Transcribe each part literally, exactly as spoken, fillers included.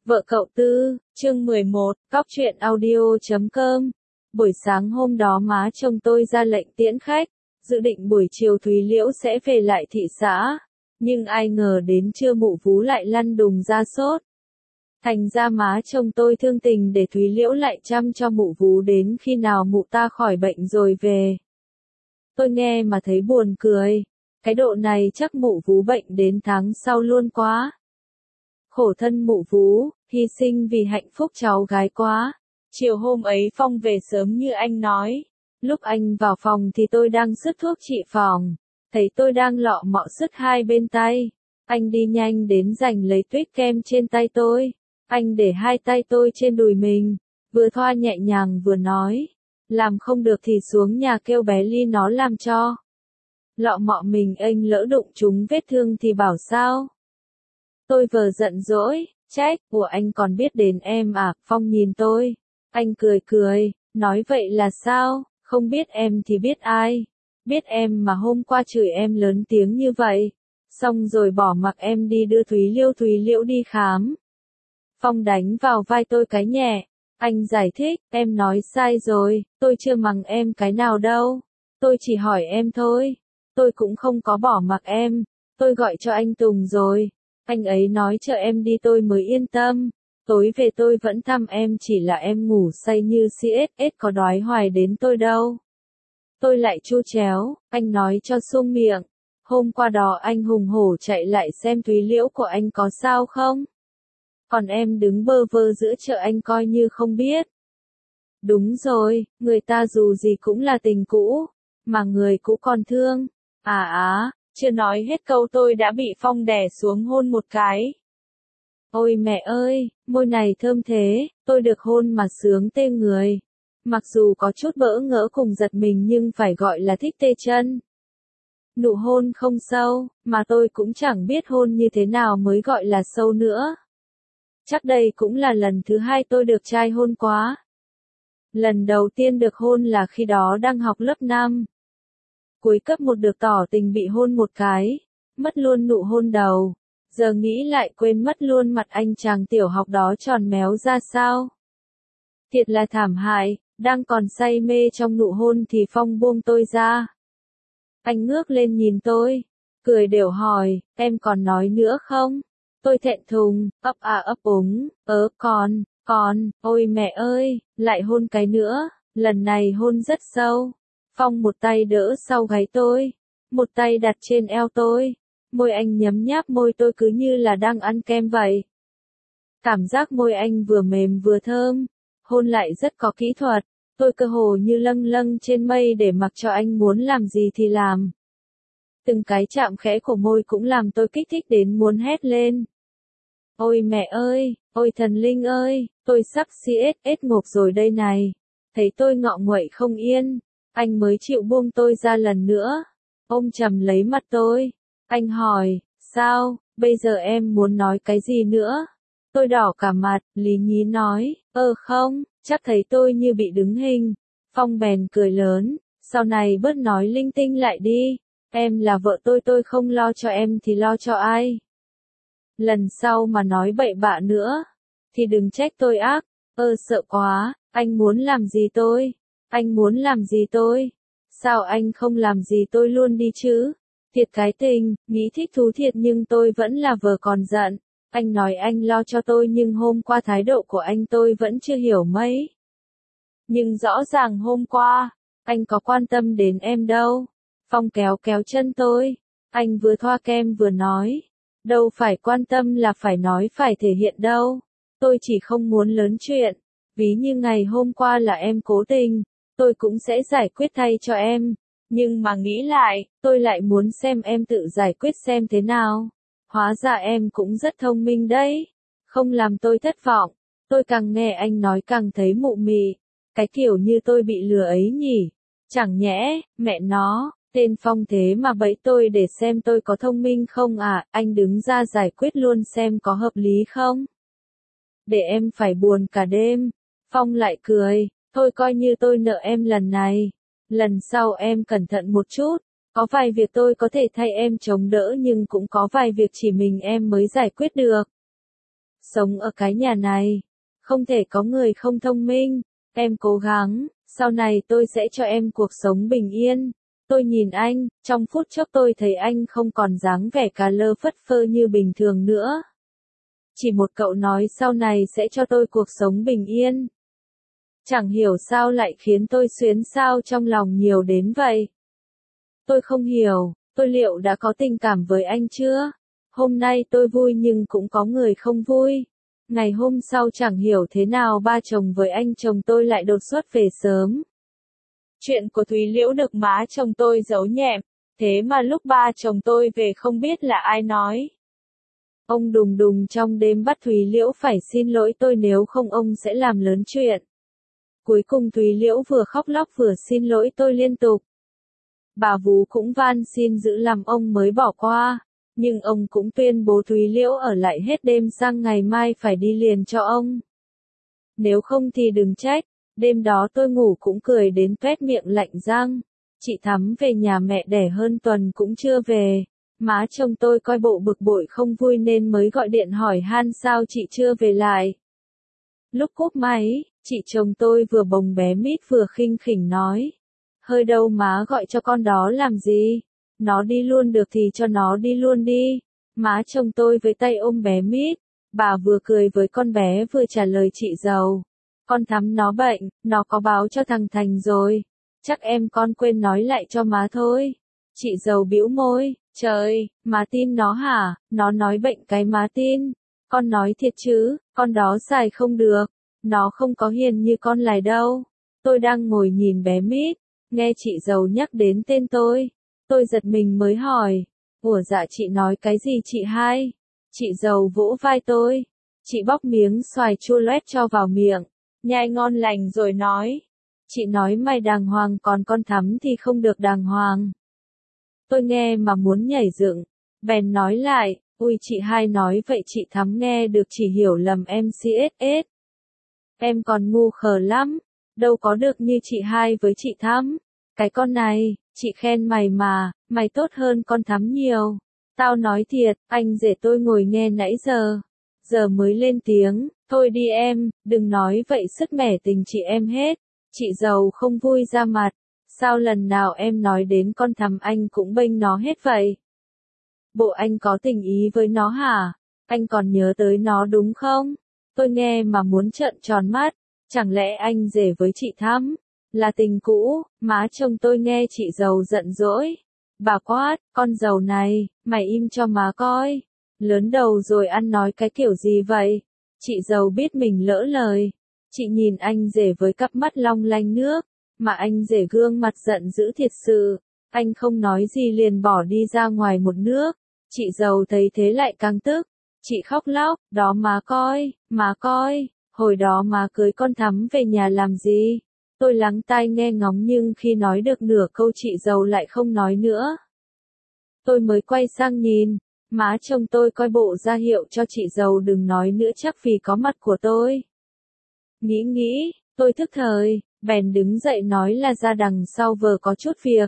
Vợ cậu Tư, chương mười một, cóc truyện audio chấm com. Buổi sáng hôm đó má chồng tôi ra lệnh tiễn khách, dự định buổi chiều Thúy Liễu sẽ về lại thị xã, nhưng ai ngờ đến trưa mụ vú lại lăn đùng ra sốt. Thành ra má chồng tôi thương tình để Thúy Liễu lại chăm cho mụ vú đến khi nào mụ ta khỏi bệnh rồi về. Tôi nghe mà thấy buồn cười, cái độ này chắc mụ vú bệnh đến tháng sau luôn quá. Khổ thân mụ vú, hy sinh vì hạnh phúc cháu gái quá. Chiều hôm ấy Phong về sớm như anh nói. Lúc anh vào phòng thì tôi đang sứt thuốc trị phòng. Thấy tôi đang lọ mọ sứt hai bên tay. Anh đi nhanh đến giành lấy tuyết kem trên tay tôi. Anh để hai tay tôi trên đùi mình. Vừa thoa nhẹ nhàng vừa nói. Làm không được thì xuống nhà kêu bé Ly nó làm cho. Lọ mọ mình anh lỡ đụng trúng vết thương thì bảo sao? Tôi vờ giận dỗi, trách, của anh còn biết đến em à, Phong nhìn tôi. Anh cười cười, nói vậy là sao, không biết em thì biết ai. Biết em mà hôm qua chửi em lớn tiếng như vậy. Xong rồi bỏ mặc em đi đưa Thúy Liễu Thúy Liễu đi khám. Phong đánh vào vai tôi cái nhẹ. Anh giải thích, em nói sai rồi, tôi chưa mắng em cái nào đâu. Tôi chỉ hỏi em thôi. Tôi cũng không có bỏ mặc em. Tôi gọi cho anh Tùng rồi. Anh ấy nói chờ em đi tôi mới yên tâm. Tối về tôi vẫn thăm em chỉ là em ngủ say như si ết ết có đói hoài đến tôi đâu. Tôi lại chu chéo, anh nói cho sung miệng. Hôm qua đó anh hùng hổ chạy lại xem Thúy Liễu của anh có sao không? Còn em đứng bơ vơ giữa chợ anh coi như không biết. Đúng rồi, người ta dù gì cũng là tình cũ, mà người cũ còn thương. À á. Chưa nói hết câu tôi đã bị Phong đè xuống hôn một cái. Ôi mẹ ơi, môi này thơm thế, tôi được hôn mà sướng tê người. Mặc dù có chút bỡ ngỡ cùng giật mình nhưng phải gọi là thích tê chân. Nụ hôn không sâu, mà tôi cũng chẳng biết hôn như thế nào mới gọi là sâu nữa. Chắc đây cũng là lần thứ hai tôi được trai hôn quá. Lần đầu tiên được hôn là khi đó đang học lớp năm. Cuối cấp một được tỏ tình bị hôn một cái, mất luôn nụ hôn đầu. Giờ nghĩ lại quên mất luôn mặt anh chàng tiểu học đó tròn méo ra sao. Thiệt là thảm hại, đang còn say mê trong nụ hôn thì Phong buông tôi ra. Anh ngước lên nhìn tôi, cười đều hỏi, em còn nói nữa không? Tôi thẹn thùng, ấp à ấp úng, ớ còn, còn, ôi mẹ ơi, lại hôn cái nữa, lần này hôn rất sâu. Phong một tay đỡ sau gáy tôi, một tay đặt trên eo tôi, môi anh nhấm nháp môi tôi cứ như là đang ăn kem vậy. Cảm giác môi anh vừa mềm vừa thơm, hôn lại rất có kỹ thuật, tôi cơ hồ như lâng lâng trên mây để mặc cho anh muốn làm gì thì làm. Từng cái chạm khẽ của môi cũng làm tôi kích thích đến muốn hét lên. Ôi mẹ ơi, ôi thần linh ơi, tôi sắp si ết ết ngộp rồi đây này. Thấy tôi ngọ nguậy không yên. Anh mới chịu buông tôi ra lần nữa. Ôm chầm lấy mặt tôi. Anh hỏi, sao, bây giờ em muốn nói cái gì nữa? Tôi đỏ cả mặt, lý nhí nói, ơ không, chắc thấy tôi như bị đứng hình. Phong bèn cười lớn, sau này bớt nói linh tinh lại đi. Em là vợ tôi tôi không lo cho em thì lo cho ai? Lần sau mà nói bậy bạ nữa, thì đừng trách tôi ác. Ơ sợ quá, anh muốn làm gì tôi? Anh muốn làm gì tôi? Sao anh không làm gì tôi luôn đi chứ? Thiệt cái tình, nghĩ thích thú thiệt nhưng tôi vẫn là vờ còn giận. Anh nói anh lo cho tôi nhưng hôm qua thái độ của anh tôi vẫn chưa hiểu mấy. Nhưng rõ ràng hôm qua, anh có quan tâm đến em đâu. Phong kéo kéo chân tôi. Anh vừa thoa kem vừa nói. Đâu phải quan tâm là phải nói phải thể hiện đâu. Tôi chỉ không muốn lớn chuyện. Ví như ngày hôm qua là em cố tình. Tôi cũng sẽ giải quyết thay cho em. Nhưng mà nghĩ lại, tôi lại muốn xem em tự giải quyết xem thế nào. Hóa ra em cũng rất thông minh đấy. Không làm tôi thất vọng. Tôi càng nghe anh nói càng thấy mụ mị. Cái kiểu như tôi bị lừa ấy nhỉ. Chẳng nhẽ, mẹ nó, tên Phong thế mà bẫy tôi để xem tôi có thông minh không à. Anh đứng ra giải quyết luôn xem có hợp lý không. Để em phải buồn cả đêm. Phong lại cười. Thôi coi như tôi nợ em lần này. Lần sau em cẩn thận một chút. Có vài việc tôi có thể thay em chống đỡ nhưng cũng có vài việc chỉ mình em mới giải quyết được. sống ở cái nhà này. Không thể có người không thông minh, em cố gắng, sau này tôi sẽ cho em cuộc sống bình yên. Tôi nhìn anh, trong phút chốc tôi thấy anh không còn dáng vẻ cà lơ phất phơ như bình thường nữa. Chỉ một cậu nói sau này sẽ cho tôi cuộc sống bình yên. Chẳng hiểu sao lại khiến tôi xuyến xao trong lòng nhiều đến vậy. Tôi không hiểu, tôi liệu đã có tình cảm với anh chưa? Hôm nay tôi vui nhưng cũng có người không vui. Ngày hôm sau chẳng hiểu thế nào ba chồng với anh chồng tôi lại đột xuất về sớm. Chuyện của Thúy Liễu được má chồng tôi giấu nhẹm, thế mà lúc ba chồng tôi về không biết là ai nói. Ông đùng đùng trong đêm bắt Thúy Liễu phải xin lỗi tôi nếu không ông sẽ làm lớn chuyện. Cuối cùng Thúy Liễu vừa khóc lóc vừa xin lỗi tôi liên tục. Bà Vú cũng van xin giữ làm ông mới bỏ qua, nhưng ông cũng tuyên bố Thúy Liễu ở lại hết đêm sang ngày mai phải đi liền cho ông. Nếu không thì đừng trách, đêm đó tôi ngủ cũng cười đến toét miệng lạnh răng. Chị Thắm về nhà mẹ đẻ hơn tuần cũng chưa về. Má chồng tôi coi bộ bực bội không vui nên mới gọi điện hỏi han sao chị chưa về lại. Lúc cúp máy, chị chồng tôi vừa bồng bé Mít vừa khinh khỉnh nói. Hơi đâu má gọi cho con đó làm gì? Nó đi luôn được thì cho nó đi luôn đi. Má chồng tôi với tay ôm bé Mít. Bà vừa cười với con bé vừa trả lời chị giàu. Con Thắm nó bệnh, nó có báo cho thằng Thành rồi. Chắc em con quên nói lại cho má thôi. Chị giàu bĩu môi. Trời, má tin nó hả? Nó nói bệnh cái má tin. Con nói thiệt chứ, con đó xài không được. Nó không có hiền như con lại đâu. Tôi đang ngồi nhìn bé Mít, nghe chị giàu nhắc đến tên tôi. Tôi giật mình mới hỏi. Ủa dạ chị nói cái gì chị hai? Chị giàu vỗ vai tôi. Chị bóc miếng xoài chua loét cho vào miệng. Nhai ngon lành rồi nói. Chị nói mày đàng hoàng còn con Thắm thì không được đàng hoàng. Tôi nghe mà muốn nhảy dựng, bèn nói lại, ui chị hai nói vậy chị Thắm nghe được chỉ hiểu lầm em xê ét ét. Em còn ngu khờ lắm, đâu có được như chị hai với chị Thắm. Cái con này, chị khen mày mà, mày tốt hơn con Thắm nhiều. Tao nói thiệt, anh rể tôi ngồi nghe nãy giờ, giờ mới lên tiếng, thôi đi em, đừng nói vậy sứt mẻ tình chị em hết. Chị giàu không vui ra mặt. Sao lần nào em nói đến con Thắm anh cũng bênh nó hết vậy? Bộ anh có tình ý với nó hả? Anh còn nhớ tới nó đúng không? Tôi nghe mà muốn trợn tròn mắt. Chẳng lẽ anh rể với chị Thắm là tình cũ? Má chồng tôi nghe chị giàu giận dỗi. Bà quát, con giàu này, mày im cho má coi. Lớn đầu rồi ăn nói cái kiểu gì vậy? Chị giàu biết mình lỡ lời. Chị nhìn anh rể với cặp mắt long lanh nước. Mà anh rể gương mặt giận dữ thiệt sự, anh không nói gì liền bỏ đi ra ngoài một nước. Chị giàu thấy thế lại càng tức, chị khóc lóc, đó má coi, má coi, hồi đó má cưới con Thắm về nhà làm gì? Tôi lắng tai nghe ngóng nhưng khi nói được nửa câu chị giàu lại không nói nữa. Tôi mới quay sang nhìn, má chồng tôi coi bộ ra hiệu cho chị giàu đừng nói nữa chắc vì có mặt của tôi. Nghĩ nghĩ, tôi thức thời. Bèn đứng dậy nói là ra đằng sau vờ có chút việc.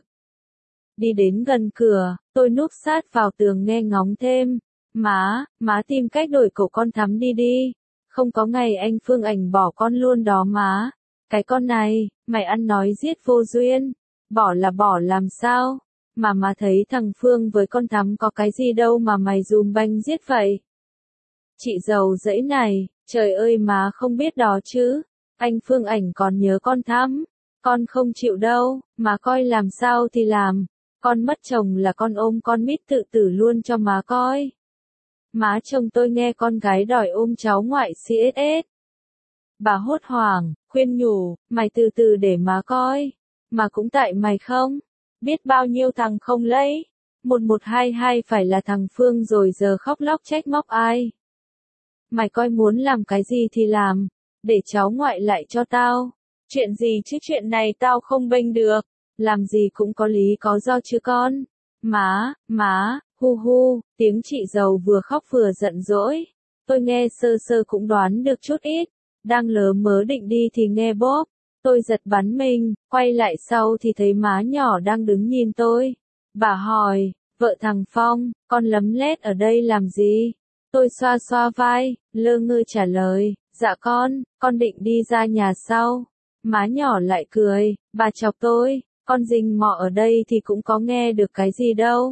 Đi đến gần cửa, tôi núp sát vào tường nghe ngóng thêm. Má, má tìm cách đổi cổ con Thắm đi đi. Không có ngày anh Phương Ảnh bỏ con luôn đó má. Cái con này, mày ăn nói giết vô duyên. Bỏ là bỏ làm sao? Mà má thấy thằng Phương với con Thắm có cái gì đâu mà mày dùm banh giết vậy? Chị giàu dãy này, trời ơi má không biết đó chứ. Anh Phương Ảnh còn nhớ con Thắm, con không chịu đâu, mà coi làm sao thì làm, con mất chồng là con ôm con Mít tự tử luôn cho má coi. Má chồng tôi nghe con gái đòi ôm cháu ngoại xê ét ét. Bà hốt hoảng, khuyên nhủ, mày từ từ để má coi, mà cũng tại mày không, biết bao nhiêu thằng không lấy, một một hai hai phải là thằng Phương rồi giờ khóc lóc trách móc ai. Mày coi muốn làm cái gì thì làm. Để cháu ngoại lại cho tao. Chuyện gì chứ chuyện này tao không bênh được. Làm gì cũng có lý có do chứ con. Má, má, hu hu, tiếng chị giàu vừa khóc vừa giận dỗi. Tôi nghe sơ sơ cũng đoán được chút ít. Đang lớ mớ định đi thì nghe bóp. Tôi giật bắn mình, quay lại sau thì thấy má nhỏ đang đứng nhìn tôi. Bà hỏi, vợ thằng Phong, con lấm lét ở đây làm gì? Tôi xoa xoa vai, lơ ngơ trả lời, dạ con, con định đi ra nhà sau. Má nhỏ lại cười, bà chọc tôi, con rình mọ ở đây thì cũng có nghe được cái gì đâu.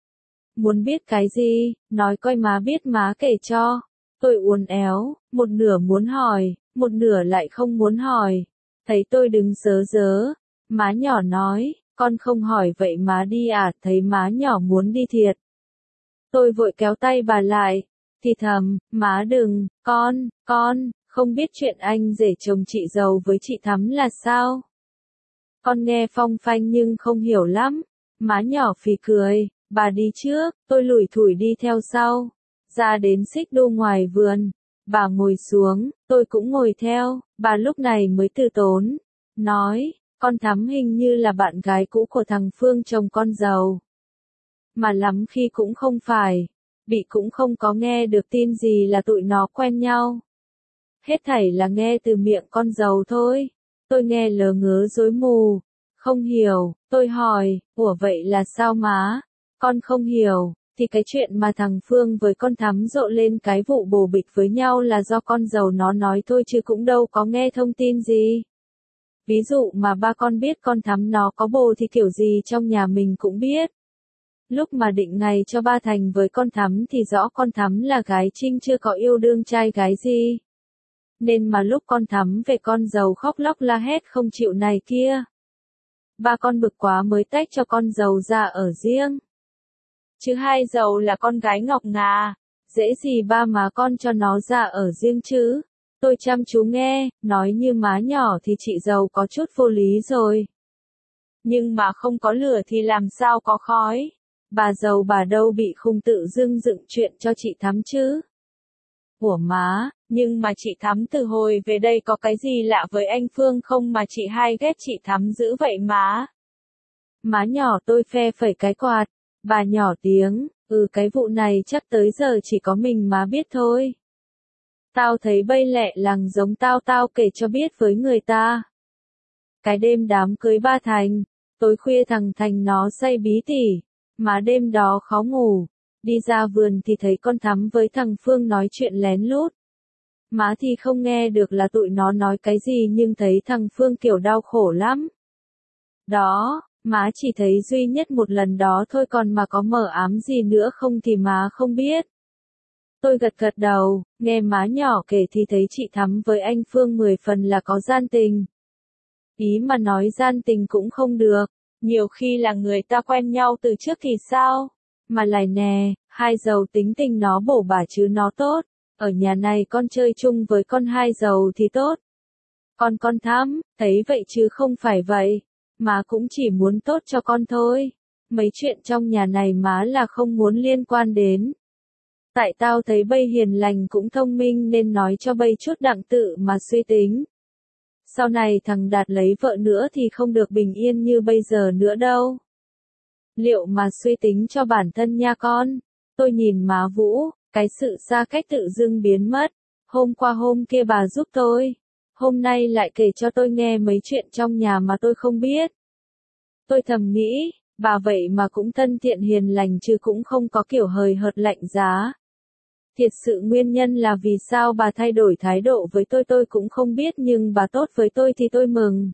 Muốn biết cái gì, nói coi má biết má kể cho. Tôi uốn éo, một nửa muốn hỏi, một nửa lại không muốn hỏi. Thấy tôi đứng sớ rớ, má nhỏ nói, con không hỏi vậy má đi à, thấy má nhỏ muốn đi thiệt. Tôi vội kéo tay bà lại, thì thầm, má đừng, con, con, không biết chuyện anh rể chồng chị giàu với chị Thắm là sao. Con nghe phong phanh nhưng không hiểu lắm. Má nhỏ phì cười, bà đi trước, tôi lủi thủi đi theo sau. Ra đến xích đu ngoài vườn, bà ngồi xuống, tôi cũng ngồi theo, bà lúc này mới từ tốn. Nói, con Thắm hình như là bạn gái cũ của thằng Phương chồng con giàu. Mà lắm khi cũng không phải, bị cũng không có nghe được tin gì là tụi nó quen nhau. Hết thảy là nghe từ miệng con giàu thôi. Tôi nghe lờ ngớ rối mù, không hiểu, tôi hỏi, ủa vậy là sao má? Con không hiểu, thì cái chuyện mà thằng Phương với con Thắm rộ lên cái vụ bồ bịch với nhau là do con giàu nó nói thôi chứ cũng đâu có nghe thông tin gì. Ví dụ mà ba con biết con Thắm nó có bồ thì kiểu gì trong nhà mình cũng biết. Lúc mà định ngày cho ba thành với con Thắm thì rõ con Thắm là gái trinh chưa có yêu đương trai gái gì. Nên mà lúc con Thắm về con giàu khóc lóc la hét không chịu này kia. Ba con bực quá mới tách cho con giàu ra ở riêng. Chứ hai giàu là con gái ngọc ngà, dễ gì ba má con cho nó ra ở riêng chứ. Tôi chăm chú nghe, nói như má nhỏ thì chị giàu có chút vô lý rồi. Nhưng mà không có lửa thì làm sao có khói. Bà giàu bà đâu bị khùng tự dưng dựng chuyện cho chị Thắm chứ. Ủa má, nhưng mà chị Thắm từ hồi về đây có cái gì lạ với anh Phương không mà chị hai ghét chị Thắm dữ vậy má? Má nhỏ tôi phe phẩy cái quạt, bà nhỏ tiếng, ừ cái vụ này chắc tới giờ chỉ có mình má biết thôi. Tao thấy bây lẹ lằng giống tao tao kể cho biết với người ta. Cái đêm đám cưới ba Thành, tối khuya thằng Thành nó say bí tỉ, má đêm đó khó ngủ. Đi ra vườn thì thấy con Thắm với thằng Phương nói chuyện lén lút. Má thì không nghe được là tụi nó nói cái gì nhưng thấy thằng Phương kiểu đau khổ lắm. Đó, má chỉ thấy duy nhất một lần đó thôi còn mà có mờ ám gì nữa không thì má không biết. Tôi gật gật đầu, nghe má nhỏ kể thì thấy chị Thắm với anh Phương mười phần là có gian tình. Ý mà nói gian tình cũng không được, nhiều khi là người ta quen nhau từ trước thì sao? Mà lại nè, hai giàu tính tình nó bổ bả chứ nó tốt, ở nhà này con chơi chung với con hai giàu thì tốt. Còn con Thắm, thấy vậy chứ không phải vậy, má cũng chỉ muốn tốt cho con thôi. Mấy chuyện trong nhà này má là không muốn liên quan đến. Tại tao thấy bây hiền lành cũng thông minh nên nói cho bây chút đặng tự mà suy tính. Sau này thằng Đạt lấy vợ nữa thì không được bình yên như bây giờ nữa đâu. Liệu mà suy tính cho bản thân nha con. Tôi nhìn má Vũ, cái sự xa cách tự dưng biến mất. Hôm qua hôm kia bà giúp tôi. Hôm nay lại kể cho tôi nghe mấy chuyện trong nhà mà tôi không biết. Tôi thầm nghĩ, bà vậy mà cũng thân thiện hiền lành chứ cũng không có kiểu hời hợt lạnh giá. Thiệt sự nguyên nhân là vì sao bà thay đổi thái độ với tôi tôi cũng không biết nhưng bà tốt với tôi thì tôi mừng.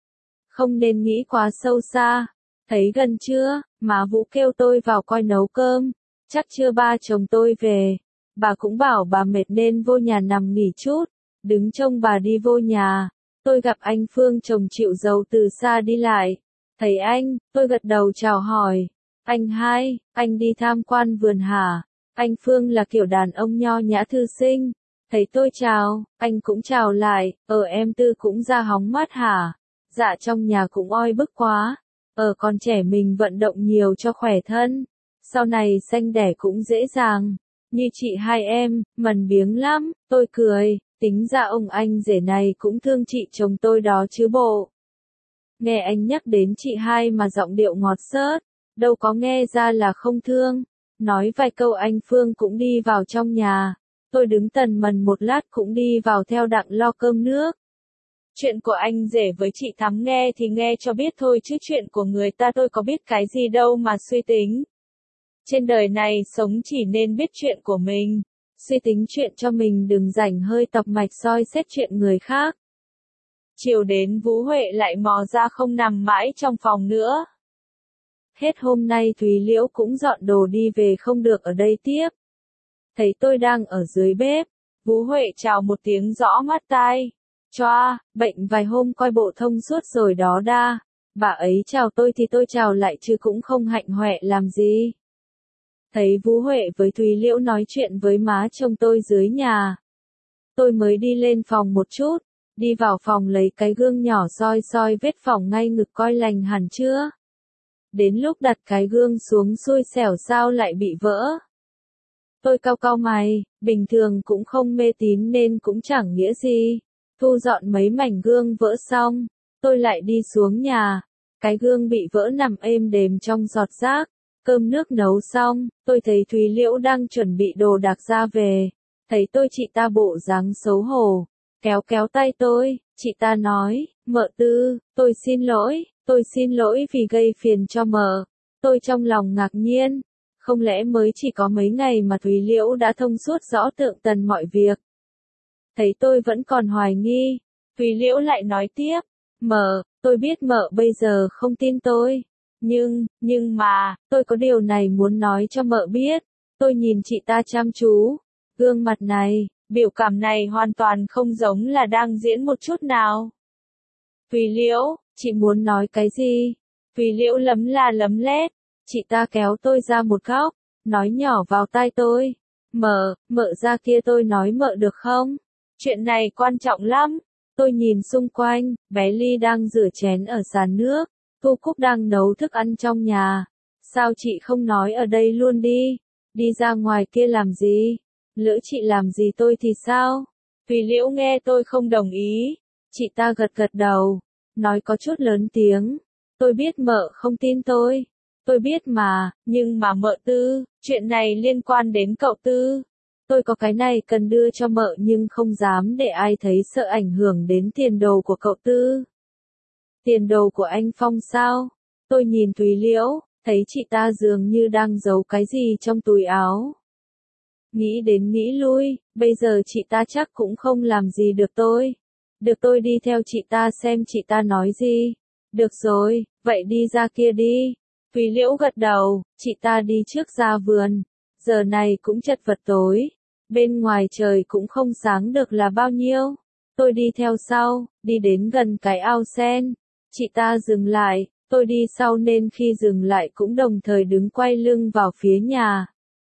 Không nên nghĩ quá sâu xa. Thấy gần chưa, má Vũ kêu tôi vào coi nấu cơm. Chắc chưa ba chồng tôi về. Bà cũng bảo bà mệt nên vô nhà nằm nghỉ chút. Đứng trông bà đi vô nhà. Tôi gặp anh Phương chồng chịu giàu từ xa đi lại. Thấy anh, tôi gật đầu chào hỏi. Anh hai, anh đi tham quan vườn hả? Anh Phương là kiểu đàn ông nho nhã thư sinh. Thấy tôi chào, anh cũng chào lại. Ờ em Tư cũng ra hóng mát hả? Dạ trong nhà cũng oi bức quá. Ờ con trẻ mình vận động nhiều cho khỏe thân. Sau này sanh đẻ cũng dễ dàng. Như chị hai em, mần biếng lắm. Tôi cười, tính ra ông anh rể này cũng thương chị chồng tôi đó chứ bộ. Nghe anh nhắc đến chị hai mà giọng điệu ngọt xớt. Đâu có nghe ra là không thương. Nói vài câu anh Phương cũng đi vào trong nhà. Tôi đứng tần mần một lát cũng đi vào theo đặng lo cơm nước. Chuyện của anh rể với chị Thắm nghe thì nghe cho biết thôi chứ chuyện của người ta tôi có biết cái gì đâu mà suy tính. Trên đời này sống chỉ nên biết chuyện của mình. suy tính chuyện cho mình đừng rảnh hơi tọc mạch soi xét chuyện người khác. Chiều đến Vũ Huệ lại mò ra không nằm mãi trong phòng nữa. Hết hôm nay Thúy Liễu cũng dọn đồ đi về không được ở đây tiếp. Thấy tôi đang ở dưới bếp, Vũ Huệ chào một tiếng rõ mắt tai. Choa, bệnh vài hôm coi bộ thông suốt rồi đó đa. Bà ấy chào tôi thì tôi chào lại chứ cũng không hạnh hoẹ làm gì. Thấy Vũ Huệ với Thúy Liễu nói chuyện với má chồng tôi dưới nhà. Tôi mới đi lên phòng một chút, đi vào phòng lấy cái gương nhỏ soi soi vết phỏng ngay ngực coi lành hẳn chưa. Đến lúc đặt cái gương xuống xui xẻo sao lại bị vỡ. Tôi cau cau mày, bình thường cũng không mê tín nên cũng chẳng nghĩa gì. Thu dọn mấy mảnh gương vỡ xong, tôi lại đi xuống nhà. Cái gương bị vỡ nằm êm đềm trong giọt rác. Cơm nước nấu xong, tôi thấy Thúy Liễu đang chuẩn bị đồ đạc ra về. Thấy tôi chị ta bộ dáng xấu hổ, kéo kéo tay tôi, chị ta nói, mợ Tư, tôi xin lỗi, tôi xin lỗi vì gây phiền cho mợ. Tôi trong lòng ngạc nhiên, không lẽ mới chỉ có mấy ngày mà Thúy Liễu đã thông suốt rõ tường tận mọi việc. Thấy tôi vẫn còn hoài nghi, Thúy Liễu lại nói tiếp, mợ, tôi biết mợ bây giờ không tin tôi. Nhưng, nhưng mà, tôi có điều này muốn nói cho mợ biết. Tôi nhìn chị ta chăm chú. Gương mặt này, biểu cảm này hoàn toàn không giống là đang diễn một chút nào. Thúy Liễu, chị muốn nói cái gì? Thúy Liễu lấm la lấm lét. Chị ta kéo tôi ra một góc, nói nhỏ vào tai tôi. Mợ, mợ ra kia tôi nói mợ được không? Chuyện này quan trọng lắm. Tôi nhìn xung quanh, bé Ly đang rửa chén ở sàn nước. Thu Cúc đang nấu thức ăn trong nhà. Sao chị không nói ở đây luôn đi? Đi ra ngoài kia làm gì? Lỡ chị làm gì tôi thì sao? Thúy Liễu nghe tôi không đồng ý. Chị ta gật gật đầu. Nói có chút lớn tiếng. Tôi biết mợ không tin tôi. Tôi biết mà, nhưng mà mợ Tư, chuyện này liên quan đến cậu Tư. Tôi có cái này cần đưa cho mợ nhưng không dám để ai thấy sợ ảnh hưởng đến tiền đồ của cậu Tư. Tiền đồ của anh Phong sao? Tôi nhìn Thúy Liễu, thấy chị ta dường như đang giấu cái gì trong túi áo. Nghĩ đến nghĩ lui, bây giờ chị ta chắc cũng không làm gì được tôi. Được tôi đi theo chị ta xem chị ta nói gì. Được rồi, vậy đi ra kia đi. Thúy Liễu gật đầu, chị ta đi trước ra vườn. Giờ này cũng chật vật tối. Bên ngoài trời cũng không sáng được là bao nhiêu. Tôi đi theo sau, đi đến gần cái ao sen. Chị ta dừng lại, tôi đi sau nên khi dừng lại cũng đồng thời đứng quay lưng vào phía nhà.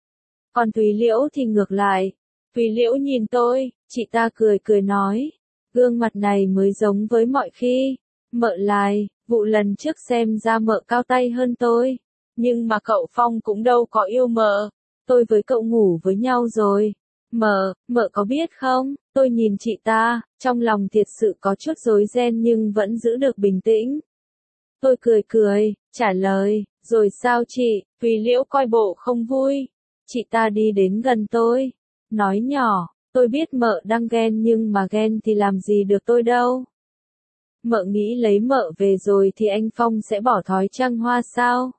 Còn Thúy Liễu thì ngược lại. Thúy Liễu nhìn tôi, chị ta cười cười nói. Gương mặt này mới giống với mọi khi. Mợ lại, vụ lần trước xem ra mợ cao tay hơn tôi. Nhưng mà cậu Phong cũng đâu có yêu mợ. Tôi với cậu ngủ với nhau rồi. Mợ, mợ có biết không? Tôi nhìn chị ta, trong lòng thiệt sự có chút rối ren nhưng vẫn giữ được bình tĩnh. Tôi cười cười, trả lời, rồi sao chị? Thúy Liễu coi bộ không vui. Chị ta đi đến gần tôi, nói nhỏ, tôi biết mợ đang ghen nhưng mà ghen thì làm gì được tôi đâu. Mợ nghĩ lấy mợ về rồi thì anh Phong sẽ bỏ thói trăng hoa sao?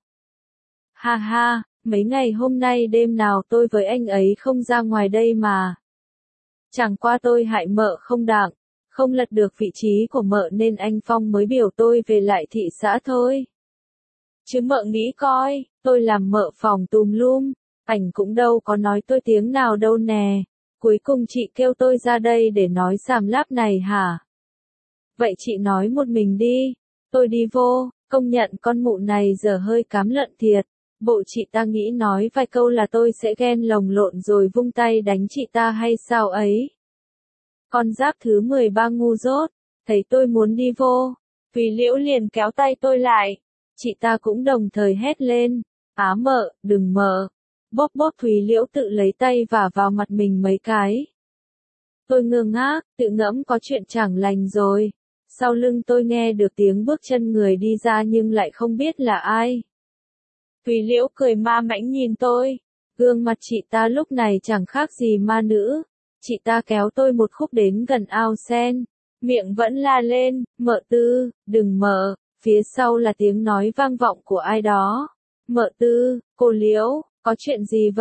Ha ha, mấy ngày hôm nay đêm nào tôi với anh ấy không ra ngoài đây mà. Chẳng qua tôi hại mợ không đặng, không lật được vị trí của mợ nên anh Phong mới biểu tôi về lại thị xã thôi. Chứ mợ nghĩ coi, tôi làm mợ phòng tùm lum, ảnh cũng đâu có nói tôi tiếng nào đâu nè. Cuối cùng chị kêu tôi ra đây để nói xàm láp này hả? Vậy chị nói một mình đi. Tôi đi vô, công nhận con mụ này giờ hơi cám lợn thiệt. Bộ chị ta nghĩ nói vài câu là tôi sẽ ghen lồng lộn rồi vung tay đánh chị ta hay sao ấy. Con giáp thứ mười ba ngu dốt, thấy tôi muốn đi vô. Thúy Liễu liền kéo tay tôi lại. Chị ta cũng đồng thời hét lên. Á mợ, đừng mợ. Bóp bóp Thúy Liễu tự lấy tay vả vào mặt mình mấy cái. Tôi ngơ ngác, tự ngẫm có chuyện chẳng lành rồi. Sau lưng tôi nghe được tiếng bước chân người đi ra nhưng lại không biết là ai. Thúy Liễu cười ma mãnh nhìn tôi. Gương mặt chị ta lúc này chẳng khác gì ma nữ. Chị ta kéo tôi một khúc đến gần ao sen. Miệng vẫn la lên, mợ Tư, đừng mợ. Phía sau là tiếng nói vang vọng của ai đó. Mợ Tư, cô Liễu, có chuyện gì vậy?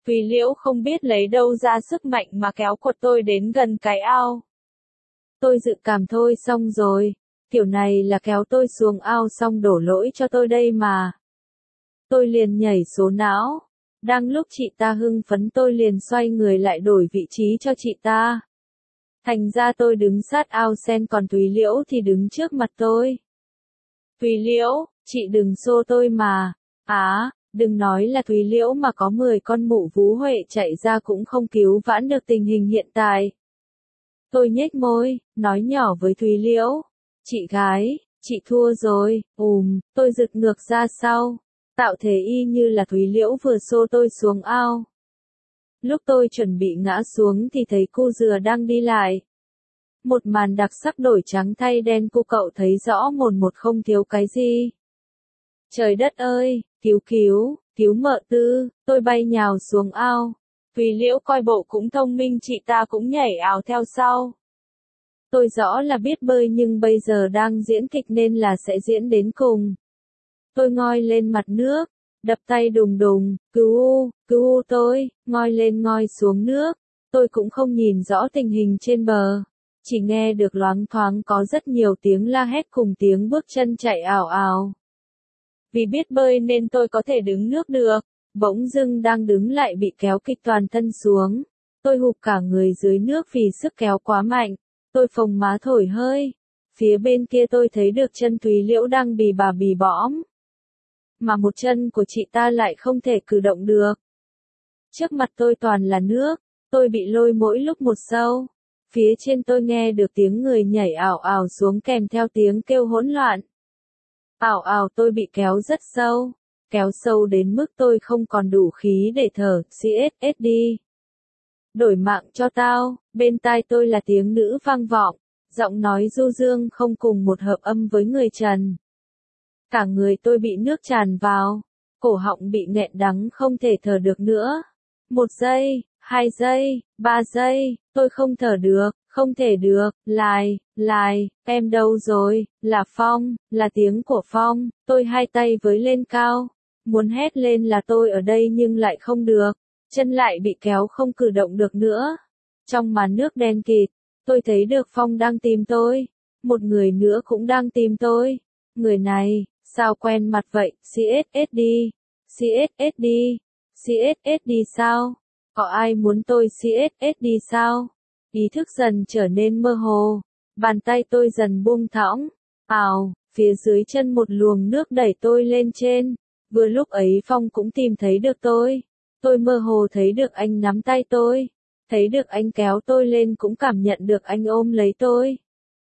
Thúy Liễu không biết lấy đâu ra sức mạnh mà kéo quật tôi đến gần cái ao. Tôi dự cảm thôi xong rồi, kiểu này là kéo tôi xuống ao xong đổ lỗi cho tôi đây mà. Tôi liền nhảy số não. Đang lúc chị ta hưng phấn tôi liền xoay người lại đổi vị trí cho chị ta. Thành ra tôi đứng sát ao sen còn Thúy Liễu thì đứng trước mặt tôi. Thúy Liễu, chị đừng xô tôi mà. Á, đừng nói là Thúy Liễu mà có mười con mụ vú Huệ chạy ra cũng không cứu vãn được tình hình hiện tại. Tôi nhếch môi, nói nhỏ với Thúy Liễu. Chị gái, chị thua rồi, ùm, tôi giật ngược ra sau. Tạo thế y như là Thúy Liễu vừa xô tôi xuống ao. Lúc tôi chuẩn bị ngã xuống thì thấy cu dừa đang đi lại. Một màn đặc sắc đổi trắng thay đen cô cậu thấy rõ mồn một không thiếu cái gì. Trời đất ơi, cứu cứu, cứu mợ Tư, tôi bay nhào xuống ao. Thúy Liễu coi bộ cũng thông minh chị ta cũng nhảy ào theo sau. Tôi rõ là biết bơi nhưng bây giờ đang diễn kịch nên là sẽ diễn đến cùng. Tôi ngoi lên mặt nước, đập tay đùng đùng, cứu u, cứu u tôi, ngoi lên ngoi xuống nước. Tôi cũng không nhìn rõ tình hình trên bờ, chỉ nghe được loáng thoáng có rất nhiều tiếng la hét cùng tiếng bước chân chạy ảo ảo. Vì biết bơi nên tôi có thể đứng nước được, bỗng dưng đang đứng lại bị kéo kịch toàn thân xuống. Tôi hụp cả người dưới nước vì sức kéo quá mạnh, tôi phồng má thổi hơi. Phía bên kia tôi thấy được chân Thúy Liễu đang bì bà bì bõm. Mà một chân của chị ta lại không thể cử động được. Trước mặt tôi toàn là nước, tôi bị lôi mỗi lúc một sâu. Phía trên tôi nghe được tiếng người nhảy ảo ảo xuống kèm theo tiếng kêu hỗn loạn. Ảo ảo tôi bị kéo rất sâu, kéo sâu đến mức tôi không còn đủ khí để thở, xê ét ét đi. Đổi mạng cho tao, bên tai tôi là tiếng nữ vang vọng, giọng nói du dương không cùng một hợp âm với người Trần. Cả người tôi bị nước tràn vào, cổ họng bị nghẹn đắng không thể thở được nữa. Một giây, hai giây, ba giây, tôi không thở được, không thể được, lại, lại, em đâu rồi, là Phong, là tiếng của Phong, tôi hai tay với lên cao, muốn hét lên là tôi ở đây nhưng lại không được, chân lại bị kéo không cử động được nữa. Trong màn nước đen kịt, tôi thấy được Phong đang tìm tôi, một người nữa cũng đang tìm tôi, người này, sao quen mặt vậy, xê ét ét đi, xê ét ét đi, xê ét ét đi sao, có ai muốn tôi xê ét ét đi sao? Ý thức dần trở nên mơ hồ, bàn tay tôi dần buông thõng, ào, phía dưới chân một luồng nước đẩy tôi lên trên, vừa lúc ấy Phong cũng tìm thấy được tôi, tôi mơ hồ thấy được anh nắm tay tôi, thấy được anh kéo tôi lên cũng cảm nhận được anh ôm lấy tôi.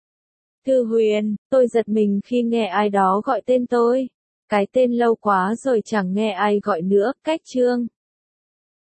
Thư Huyền, tôi giật mình khi nghe ai đó gọi tên tôi, cái tên lâu quá rồi chẳng nghe ai gọi nữa, cách chương.